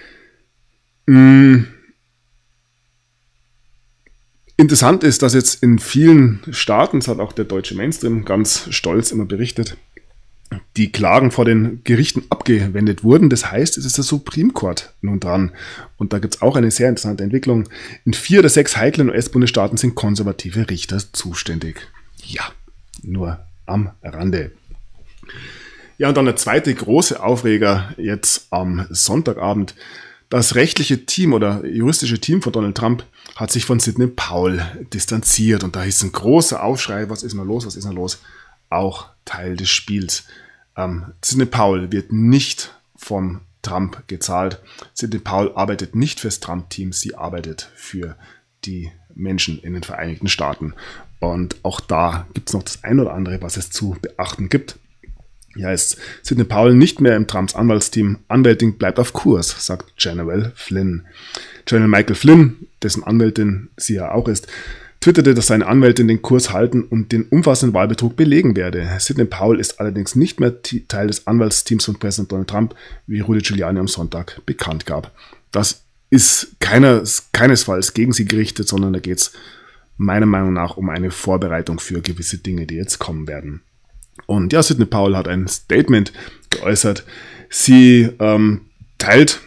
Interessant ist, dass jetzt in vielen Staaten, das hat auch der deutsche Mainstream ganz stolz immer berichtet, die Klagen vor den Gerichten abgewendet wurden. Das heißt, es ist der Supreme Court nun dran. Und da gibt es auch eine sehr interessante Entwicklung. In 4 der 6 heiklen US-Bundesstaaten sind konservative Richter zuständig. Ja, nur am Rande. Ja, und dann der zweite große Aufreger jetzt am Sonntagabend. Das rechtliche Team oder juristische Team von Donald Trump hat sich von Sidney Powell distanziert. Und da ist ein großer Aufschrei, was ist noch los, was ist noch los? Auch Teil des Spiels. Sidney Powell wird nicht vom Trump gezahlt. Sidney Powell arbeitet nicht fürs Trump-Team, sie arbeitet für die Menschen in den Vereinigten Staaten. Und auch da gibt es noch das ein oder andere, was es zu beachten gibt. Hier heißt Sidney Powell nicht mehr im Trumps Anwaltsteam. Anwältin bleibt auf Kurs, sagt General Flynn. General Michael Flynn, dessen Anwältin sie ja auch ist, twitterte, dass seine Anwältin den Kurs halten und den umfassenden Wahlbetrug belegen werde. Sidney Powell ist allerdings nicht mehr Teil des Anwaltsteams von Präsident Donald Trump, wie Rudy Giuliani am Sonntag bekannt gab. Das ist keinesfalls gegen sie gerichtet, sondern da geht es meiner Meinung nach um eine Vorbereitung für gewisse Dinge, die jetzt kommen werden. Und ja, Sidney Powell hat ein Statement geäußert. Sie teilt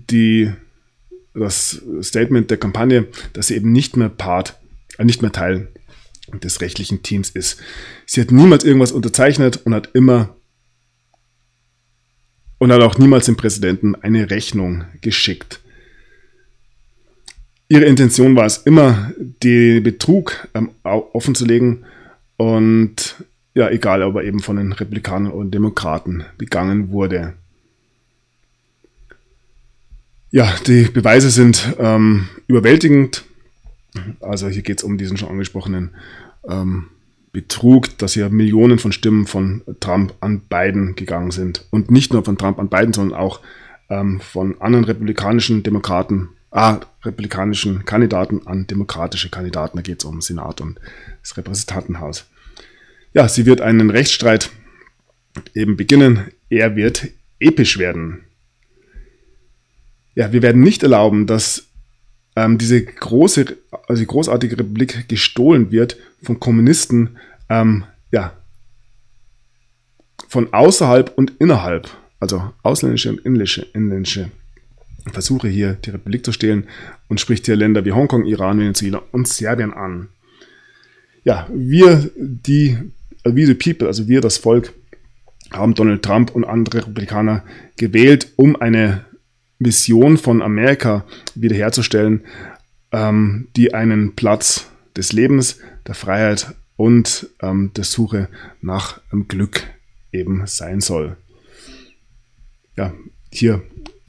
das Statement der Kampagne, dass sie eben nicht mehr Teil des rechtlichen Teams ist. Sie hat niemals irgendwas unterzeichnet und hat auch niemals dem Präsidenten eine Rechnung geschickt. Ihre Intention war es immer, den Betrug offenzulegen und ja, egal, ob er eben von den Republikanern oder Demokraten begangen wurde. Ja, die Beweise sind überwältigend. Also hier geht es um diesen schon angesprochenen Betrug, dass hier Millionen von Stimmen von Trump an Biden gegangen sind. Und nicht nur von Trump an Biden, sondern auch von anderen republikanischen Kandidaten an demokratische Kandidaten. Da geht es um Senat und das Repräsentantenhaus. Ja, sie wird einen Rechtsstreit eben beginnen. Er wird episch werden. Ja, wir werden nicht erlauben, dass diese großartige Republik gestohlen wird von Kommunisten, von außerhalb und innerhalb, also ausländische und inländische Versuche hier die Republik zu stehlen und spricht hier Länder wie Hongkong, Iran, Venezuela und Serbien an. Ja, wir das Volk, haben Donald Trump und andere Republikaner gewählt, um eine Vision von Amerika wiederherzustellen, die einen Platz des Lebens, der Freiheit und der Suche nach Glück eben sein soll. Ja, hier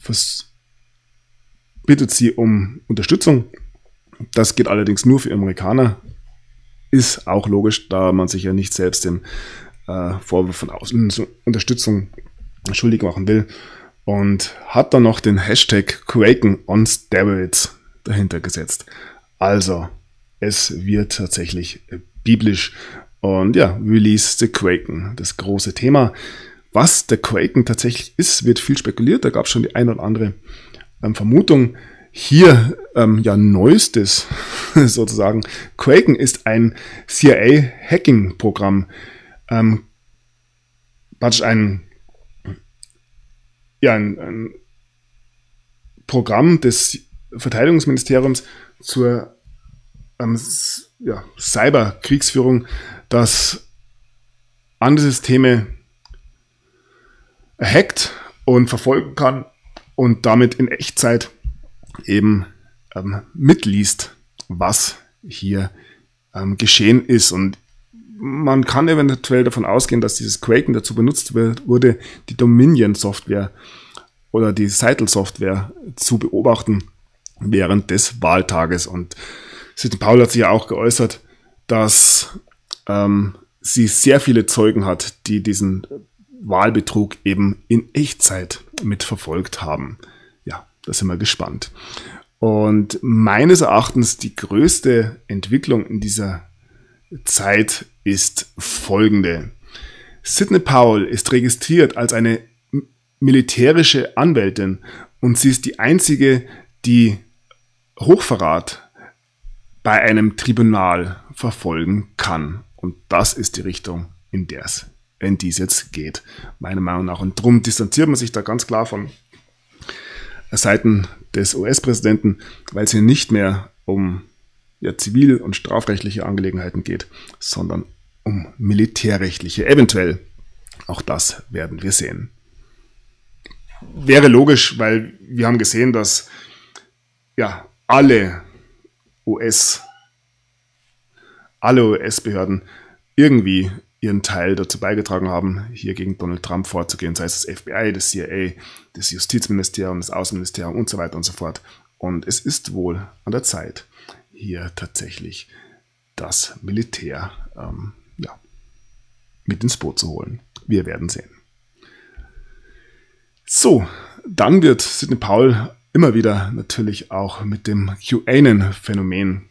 bittet sie um Unterstützung. Das geht allerdings nur für Amerikaner. Ist auch logisch, da man sich ja nicht selbst den Vorwurf von Unterstützung schuldig machen will. Und hat dann noch den Hashtag Kraken on Steroids dahinter gesetzt. Also, es wird tatsächlich biblisch. Und ja, Release the Kraken, das große Thema. Was der Kraken tatsächlich ist, wird viel spekuliert. Da gab es schon die eine oder andere Vermutung. Hier Neuestes sozusagen. Kraken ist ein CIA-Hacking-Programm. Ein Programm des Verteidigungsministeriums zur Cyberkriegsführung, das andere Systeme hackt und verfolgen kann und damit in Echtzeit eben mitliest, was hier geschehen ist. Und man kann eventuell davon ausgehen, dass dieses Kraken dazu benutzt wurde, die Dominion-Software oder die Seitel-Software zu beobachten während des Wahltages. Und Sidney Powell hat sich ja auch geäußert, dass sie sehr viele Zeugen hat, die diesen Wahlbetrug eben in Echtzeit mitverfolgt haben. Ja, da sind wir gespannt. Und meines Erachtens die größte Entwicklung in dieser Zeit ist folgende. Sidney Powell ist registriert als eine militärische Anwältin und sie ist die einzige, die Hochverrat bei einem Tribunal verfolgen kann. Und das ist die Richtung, in die es jetzt geht, meiner Meinung nach. Und darum distanziert man sich da ganz klar von Seiten des US-Präsidenten, weil es hier nicht mehr um zivil- und strafrechtliche Angelegenheiten geht, sondern um militärrechtliche, eventuell. Auch das werden wir sehen. Wäre logisch, weil wir haben gesehen, dass alle US-Behörden irgendwie ihren Teil dazu beigetragen haben, hier gegen Donald Trump vorzugehen, sei es das FBI, das CIA, das Justizministerium, das Außenministerium und so weiter und so fort. Und es ist wohl an der Zeit, hier tatsächlich das Militär mit ins Boot zu holen. Wir werden sehen. So, dann wird Sidney Powell immer wieder natürlich auch mit dem QAnon-Phänomen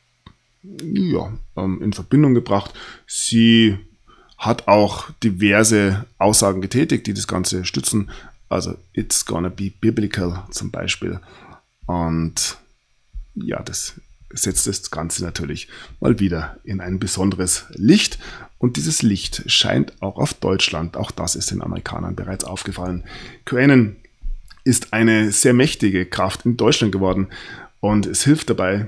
in Verbindung gebracht. Sie hat auch diverse Aussagen getätigt, die das Ganze stützen. Also, it's gonna be biblical zum Beispiel. Und ja, das setzt das Ganze natürlich mal wieder in ein besonderes Licht. Und dieses Licht scheint auch auf Deutschland. Auch das ist den Amerikanern bereits aufgefallen. QAnon ist eine sehr mächtige Kraft in Deutschland geworden. Und es hilft dabei,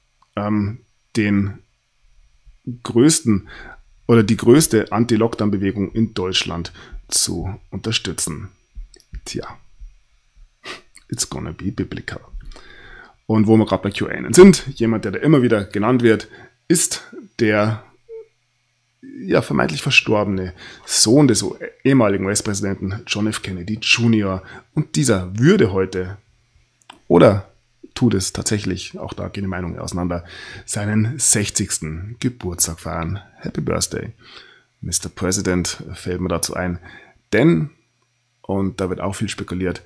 den größten oder die größte Anti-Lockdown-Bewegung in Deutschland zu unterstützen. Tja, it's gonna be biblical. Und wo wir gerade bei QAnon sind, jemand, der da immer wieder genannt wird, ist der vermeintlich verstorbene Sohn des ehemaligen US-Präsidenten John F. Kennedy Jr. Und dieser würde heute, oder tut es tatsächlich, auch da gehen die Meinungen auseinander, seinen 60. Geburtstag feiern. Happy Birthday, Mr. President, fällt mir dazu ein. Denn, und da wird auch viel spekuliert,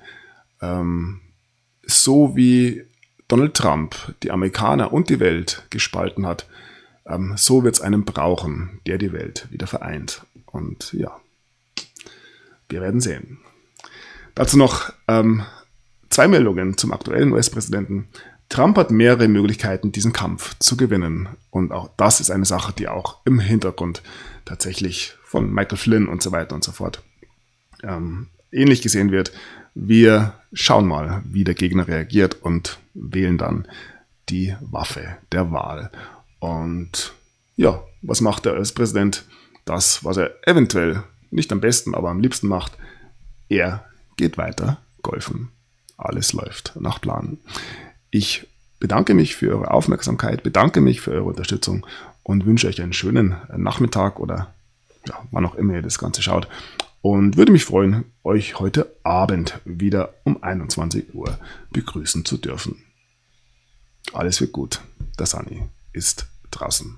so wie Donald Trump die Amerikaner und die Welt gespalten hat, so wird es einen brauchen, der die Welt wieder vereint. Und ja, wir werden sehen. Dazu noch 2 Meldungen zum aktuellen US-Präsidenten. Trump hat mehrere Möglichkeiten, diesen Kampf zu gewinnen. Und auch das ist eine Sache, die auch im Hintergrund tatsächlich von Michael Flynn und so weiter und so fort ähnlich gesehen wird. Wir schauen mal, wie der Gegner reagiert und wählen dann die Waffe der Wahl. Und ja, was macht der US-Präsident? Das, was er eventuell nicht am besten, aber am liebsten macht. Er geht weiter golfen. Alles läuft nach Plan. Ich bedanke mich für eure Aufmerksamkeit, bedanke mich für eure Unterstützung und wünsche euch einen schönen Nachmittag oder ja, wann auch immer ihr das Ganze schaut. Und würde mich freuen, euch heute Abend wieder um 21 Uhr begrüßen zu dürfen. Alles wird gut. Der Sunny ist draußen.